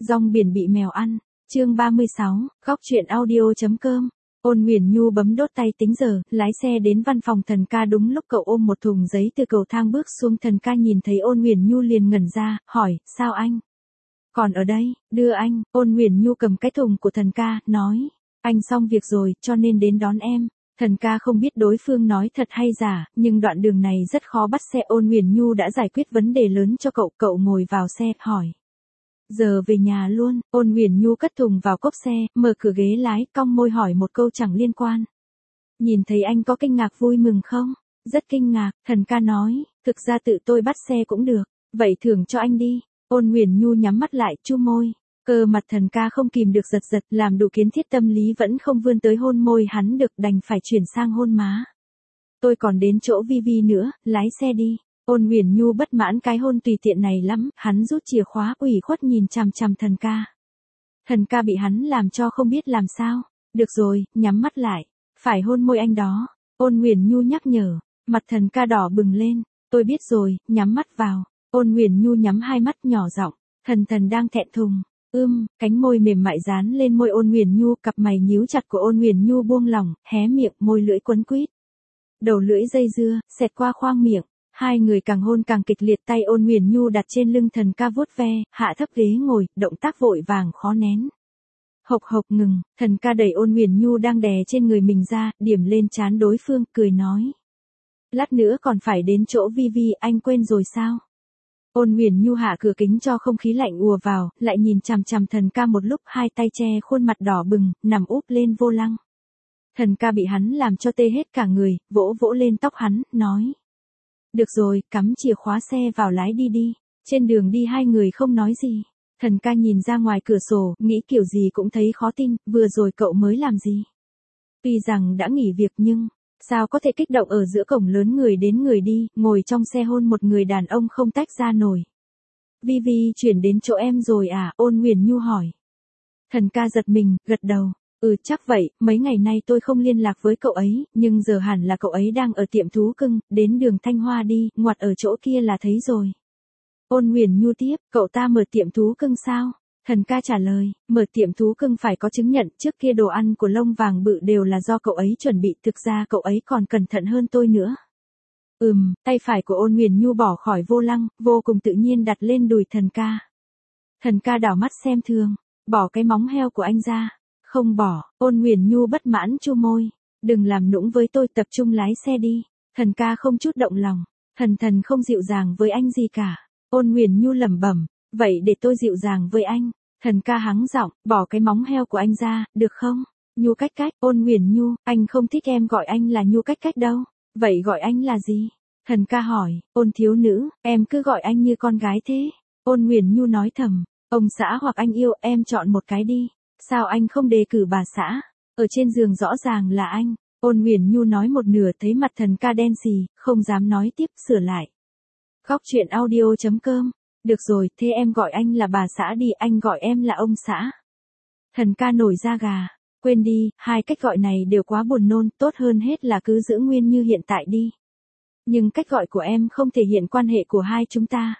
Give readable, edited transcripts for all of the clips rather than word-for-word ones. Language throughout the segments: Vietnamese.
Rong biển bị mèo ăn. Chương 36, góc truyện audio.com. Ôn Huyền Nhu bấm đốt tay tính giờ, lái xe đến văn phòng Thần ca đúng lúc cậu ôm một thùng giấy từ cầu thang bước xuống. Thần ca nhìn thấy Ôn Huyền Nhu liền ngẩn ra, hỏi, sao anh? Còn ở đây, đưa anh. Ôn Huyền Nhu cầm cái thùng của Thần ca, nói, anh xong việc rồi, cho nên đến đón em. Thần ca không biết đối phương nói thật hay giả, nhưng đoạn đường này rất khó bắt xe. Ôn Huyền Nhu đã giải quyết vấn đề lớn cho cậu ngồi vào xe, hỏi. Giờ về nhà luôn. Ôn Huyền Nhu cất thùng vào cốp xe, mở cửa ghế lái, cong môi hỏi một câu chẳng liên quan. Nhìn thấy anh có kinh ngạc vui mừng không? Rất kinh ngạc. Thần ca nói, thực ra tự tôi bắt xe cũng được, vậy thưởng cho anh đi. Ôn Huyền Nhu nhắm mắt lại, chu môi. Cơ mặt Thần ca không kìm được giật, làm đủ kiến thiết tâm lý vẫn không vươn tới hôn môi hắn được, đành phải chuyển sang hôn má. Tôi còn đến chỗ Vi nữa, lái xe đi. Ôn Huyền Nhu bất mãn cái hôn tùy tiện này lắm, hắn rút chìa khóa, ủy khuất nhìn chằm chằm Thần ca. Thần ca bị hắn làm cho không biết làm sao. Được rồi, nhắm mắt lại. Phải hôn môi anh đó. Ôn Huyền Nhu nhắc nhở. Mặt Thần ca đỏ bừng lên. Tôi biết rồi, nhắm mắt vào. Ôn Huyền Nhu nhắm hai mắt nhỏ giọng. Thần đang thẹn thùng. Cánh môi mềm mại dán lên môi Ôn Huyền Nhu, cặp mày nhíu chặt của Ôn Huyền Nhu buông lỏng, hé miệng, môi lưỡi quấn quýt. Đầu lưỡi dây dưa, xẹt qua khoang miệng. Hai người càng hôn càng kịch liệt, tay Ôn Huyền Nhu đặt trên lưng Thần ca vuốt ve, hạ thấp ghế ngồi, động tác vội vàng khó nén. Hộc ngừng, Thần ca đẩy Ôn Huyền Nhu đang đè trên người mình ra, điểm lên trán đối phương, cười nói. Lát nữa còn phải đến chỗ Vi, anh quên rồi sao? Ôn Huyền Nhu hạ cửa kính cho không khí lạnh ùa vào, lại nhìn chằm chằm Thần ca một lúc, hai tay che khuôn mặt đỏ bừng, nằm úp lên vô lăng. Thần ca bị hắn làm cho tê hết cả người, vỗ lên tóc hắn, nói. Được rồi, cắm chìa khóa xe vào lái đi. Trên đường đi hai người không nói gì. Thần ca nhìn ra ngoài cửa sổ, nghĩ kiểu gì cũng thấy khó tin, vừa rồi cậu mới làm gì? Tuy rằng đã nghỉ việc nhưng, sao có thể kích động ở giữa cổng lớn người đến người đi, ngồi trong xe hôn một người đàn ông không tách ra nổi. Vi chuyển đến chỗ em rồi à? Ôn Huyền Nhu hỏi. Thần ca giật mình, gật đầu. Chắc vậy, mấy ngày nay tôi không liên lạc với cậu ấy, nhưng giờ hẳn là cậu ấy đang ở tiệm thú cưng, đến đường Thanh Hoa đi, ngoặt ở chỗ kia là thấy rồi. Ôn Huyền Nhu tiếp, cậu ta mở tiệm thú cưng sao? Thần ca trả lời, mở tiệm thú cưng phải có chứng nhận, trước kia đồ ăn của Lông Vàng Bự đều là do cậu ấy chuẩn bị, thực ra cậu ấy còn cẩn thận hơn tôi nữa. Tay phải của Ôn Huyền Nhu bỏ khỏi vô lăng, vô cùng tự nhiên đặt lên đùi Thần ca. Thần ca đảo mắt xem thường, bỏ cái móng heo của anh ra. Không bỏ. Ôn Huyền Nhu bất mãn chu môi. Đừng làm nũng với tôi, tập trung lái xe đi. Thần ca không chút động lòng. Thần không dịu dàng với anh gì cả. Ôn Huyền Nhu lẩm bẩm. Vậy để tôi dịu dàng với anh. Thần ca hắng giọng, bỏ cái móng heo của anh ra, được không? Nhu cách. Ôn Huyền Nhu, anh không thích em gọi anh là Nhu cách đâu. Vậy gọi anh là gì? Thần ca hỏi. Ôn thiếu nữ, em cứ gọi anh như con gái thế. Ôn Huyền Nhu nói thầm. Ông xã hoặc anh yêu, em chọn một cái đi. Sao anh không đề cử bà xã? Ở trên giường rõ ràng là anh. Ôn Huyền Nhu nói một nửa thấy mặt Thần ca đen xì, không dám nói tiếp, sửa lại. Góc truyện audio.com. Được rồi, thế em gọi anh là bà xã đi, anh gọi em là ông xã. Thần ca nổi da gà. Quên đi, hai cách gọi này đều quá buồn nôn, tốt hơn hết là cứ giữ nguyên như hiện tại đi. Nhưng cách gọi của em không thể hiện quan hệ của hai chúng ta.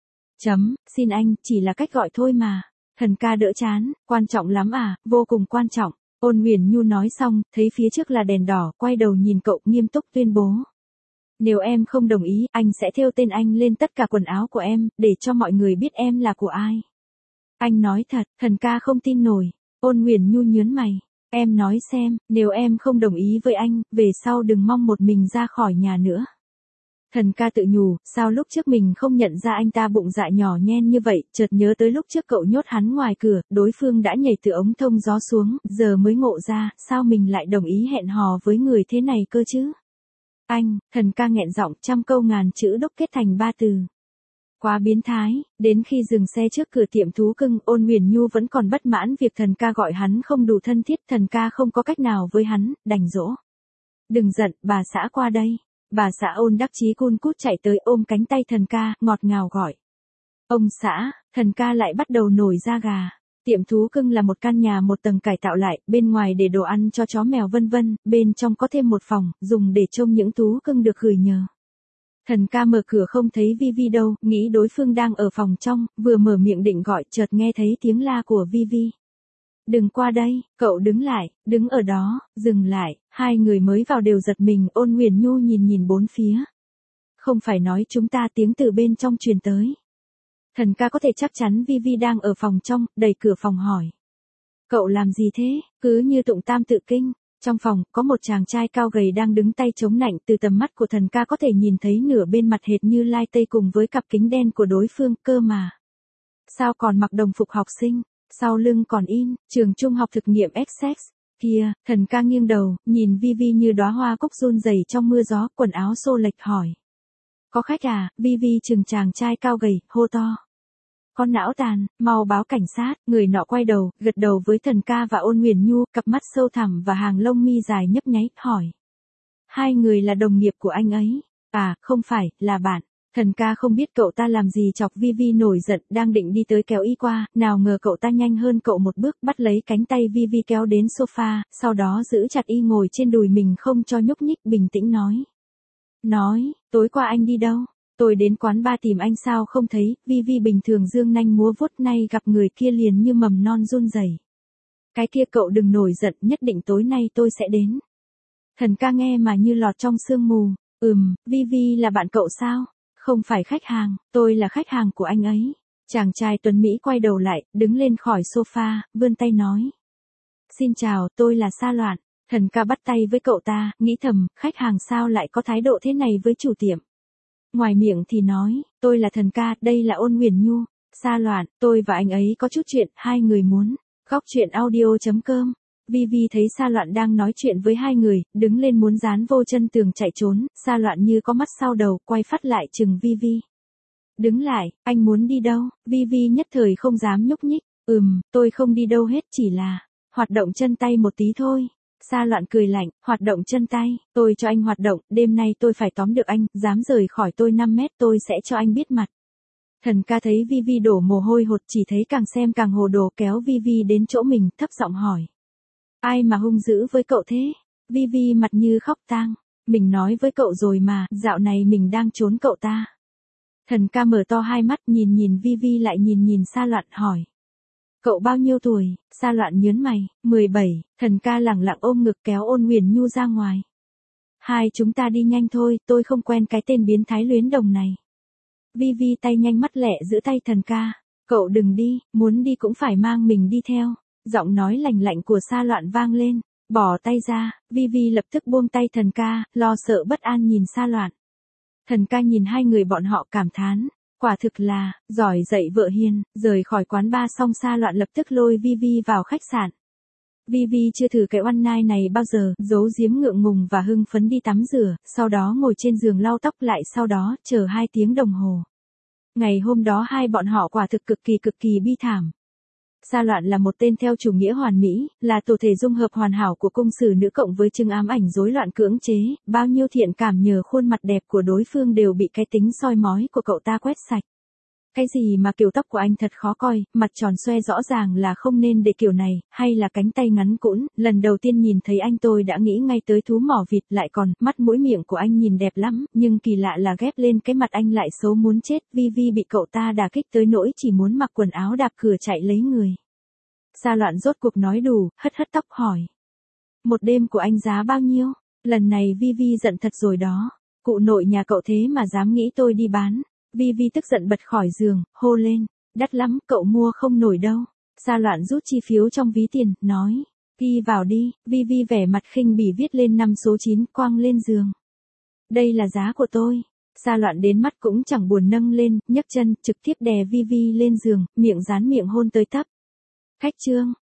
Xin anh, chỉ là cách gọi thôi mà. Thần ca đỡ chán, quan trọng lắm à, vô cùng quan trọng. Ôn Huyền Nhu nói xong, thấy phía trước là đèn đỏ, quay đầu nhìn cậu, nghiêm túc tuyên bố. Nếu em không đồng ý, anh sẽ thêu tên anh lên tất cả quần áo của em, để cho mọi người biết em là của ai. Anh nói thật, Thần ca không tin nổi. Ôn Huyền Nhu nhớn mày. Em nói xem, nếu em không đồng ý với anh, về sau đừng mong một mình ra khỏi nhà nữa. Thần ca tự nhủ, sao lúc trước mình không nhận ra anh ta bụng dạ nhỏ nhen như vậy, chợt nhớ tới lúc trước cậu nhốt hắn ngoài cửa, đối phương đã nhảy từ ống thông gió xuống, giờ mới ngộ ra, sao mình lại đồng ý hẹn hò với người thế này cơ chứ? Anh, Thần ca nghẹn giọng, trăm câu ngàn chữ đúc kết thành ba từ. Quá biến thái. Đến khi dừng xe trước cửa tiệm thú cưng, Ôn Huyền Nhu vẫn còn bất mãn việc Thần ca gọi hắn không đủ thân thiết, Thần ca không có cách nào với hắn, đành dỗ. Đừng giận, bà xã qua đây. Bà xã Ôn đắc chí cun cút chạy tới ôm cánh tay Thần ca, ngọt ngào gọi. Ông xã. Thần ca lại bắt đầu nổi da gà. Tiệm thú cưng là một căn nhà một tầng cải tạo lại, bên ngoài để đồ ăn cho chó mèo vân vân, bên trong có thêm một phòng, dùng để trông những thú cưng được gửi nhờ. Thần ca mở cửa không thấy Vi đâu, nghĩ đối phương đang ở phòng trong, vừa mở miệng định gọi, chợt nghe thấy tiếng la của Vi. Đừng qua đây, cậu đứng lại, đứng ở đó, dừng lại, hai người mới vào đều giật mình. Ôn Huyền Nhu nhìn bốn phía. Không phải nói chúng ta, tiếng từ bên trong truyền tới. Thần ca có thể chắc chắn Vi đang ở phòng trong, đẩy cửa phòng hỏi. Cậu làm gì thế, cứ như tụng tam tự kinh. Trong phòng, có một chàng trai cao gầy đang đứng tay chống nạnh, từ tầm mắt của thần ca có thể nhìn thấy nửa bên mặt hệt như Lai Tây cùng với cặp kính đen của đối phương, cơ mà. Sao còn mặc đồng phục học sinh, sau lưng còn in, trường trung học thực nghiệm Essex. Kia, thần ca nghiêng đầu, nhìn Vi như đóa hoa cúc run rẩy trong mưa gió, quần áo xô lệch hỏi. Có khách à? Vi chừng chàng trai cao gầy, hô to. Con não tàn, mau báo cảnh sát. Người nọ quay đầu, gật đầu với thần ca và Ôn Huyền Nhu, cặp mắt sâu thẳm và hàng lông mi dài nhấp nháy, hỏi. Hai người là đồng nghiệp của anh ấy. À, không phải, là bạn. Thần ca không biết cậu ta làm gì chọc Vi nổi giận, đang định đi tới kéo y qua, nào ngờ cậu ta nhanh hơn cậu một bước, bắt lấy cánh tay Vi kéo đến sofa, sau đó giữ chặt y ngồi trên đùi mình không cho nhúc nhích, bình tĩnh nói, tối qua anh đi đâu? Tôi đến quán bar tìm anh sao không thấy. Vi bình thường dương nanh múa vuốt, nay gặp người kia liền như mầm non run rẩy. Cái kia cậu đừng nổi giận, nhất định tối nay tôi sẽ đến. Thần ca nghe mà như lọt trong sương mù. Vi là bạn cậu sao? Không phải khách hàng, tôi là khách hàng của anh ấy. Chàng trai tuấn Mỹ quay đầu lại, đứng lên khỏi sofa, vươn tay nói. Xin chào, tôi là Sa Loạn. Thần ca bắt tay với cậu ta, nghĩ thầm, khách hàng sao lại có thái độ thế này với chủ tiệm. Ngoài miệng thì nói, tôi là thần ca, đây là Ôn Huyền Nhu. Sa Loạn, tôi và anh ấy có chút chuyện, hai người muốn. Góc chuyện audio.com. Vi thấy Sa Loạn đang nói chuyện với hai người, đứng lên muốn dán vô chân tường chạy trốn. Sa Loạn như có mắt sau đầu, quay phát lại chừng Vi. Đứng lại, anh muốn đi đâu? Vi nhất thời không dám nhúc nhích. Tôi không đi đâu hết, chỉ là hoạt động chân tay một tí thôi. Sa Loạn cười lạnh, hoạt động chân tay, tôi cho anh hoạt động, đêm nay tôi phải tóm được anh, dám rời khỏi tôi 5 mét tôi sẽ cho anh biết mặt. Thần ca thấy Vi đổ mồ hôi hột, chỉ thấy càng xem càng hồ đồ, kéo Vi đến chỗ mình, thấp giọng hỏi. Ai mà hung dữ với cậu thế? Vi mặt như khóc tang. Mình nói với cậu rồi mà, dạo này mình đang trốn cậu ta. Thần ca mở to hai mắt, nhìn Vi lại nhìn Sa Loạn, hỏi. Cậu bao nhiêu tuổi? Sa Loạn nhớn mày. 17. Thần ca lẳng lặng ôm ngực kéo Ôn Huyền Nhu ra ngoài. Hai chúng ta đi nhanh thôi, tôi không quen cái tên biến thái luyến đồng này. Vi tay nhanh mắt lẹ giữ tay thần ca. Cậu đừng đi, muốn đi cũng phải mang mình đi theo. Giọng nói lạnh lạnh của Sa Loạn vang lên. Bỏ tay ra, Vi lập tức buông tay thần ca, lo sợ bất an nhìn Sa Loạn. Thần ca nhìn hai người bọn họ cảm thán. Quả thực là, giỏi dạy vợ hiền. Rời khỏi quán bar xong Sa Loạn lập tức lôi Vi vào khách sạn. Vi chưa thử cái one night này bao giờ, giấu giếm ngượng ngùng và hưng phấn đi tắm rửa, sau đó ngồi trên giường lau tóc lại, sau đó chờ 2 tiếng đồng hồ. Ngày hôm đó hai bọn họ quả thực cực kỳ bi thảm. Sa Loạn là một tên theo chủ nghĩa hoàn mỹ, là tổ thể dung hợp hoàn hảo của cung sử nữ cộng với chứng ám ảnh rối loạn cưỡng chế, bao nhiêu thiện cảm nhờ khuôn mặt đẹp của đối phương đều bị cái tính soi mói của cậu ta quét sạch. Cái gì mà kiểu tóc của anh thật khó coi, mặt tròn xoe rõ ràng là không nên để kiểu này, hay là cánh tay ngắn cũn, lần đầu tiên nhìn thấy anh tôi đã nghĩ ngay tới thú mỏ vịt, lại còn, mắt mũi miệng của anh nhìn đẹp lắm, nhưng kỳ lạ là ghép lên cái mặt anh lại xấu muốn chết. Vi bị cậu ta đả kích tới nỗi chỉ muốn mặc quần áo đạp cửa chạy lấy người. Sa Loạn rốt cuộc nói đủ, hất tóc hỏi. Một đêm của anh giá bao nhiêu? Lần này Vi giận thật rồi đó. Cụ nội nhà cậu thế mà dám nghĩ tôi đi bán. Vi tức giận bật khỏi giường, hô lên. Đắt lắm, cậu mua không nổi đâu. Sa Loạn rút chi phiếu trong ví tiền, nói. Ghi vào đi. Vi vẻ mặt khinh bỉ viết lên 5 số 9, quăng lên giường. Đây là giá của tôi. Sa Loạn đến mắt cũng chẳng buồn nâng lên, nhấc chân, trực tiếp đè Vi lên giường, miệng dán miệng hôn tới tấp. Khách trương,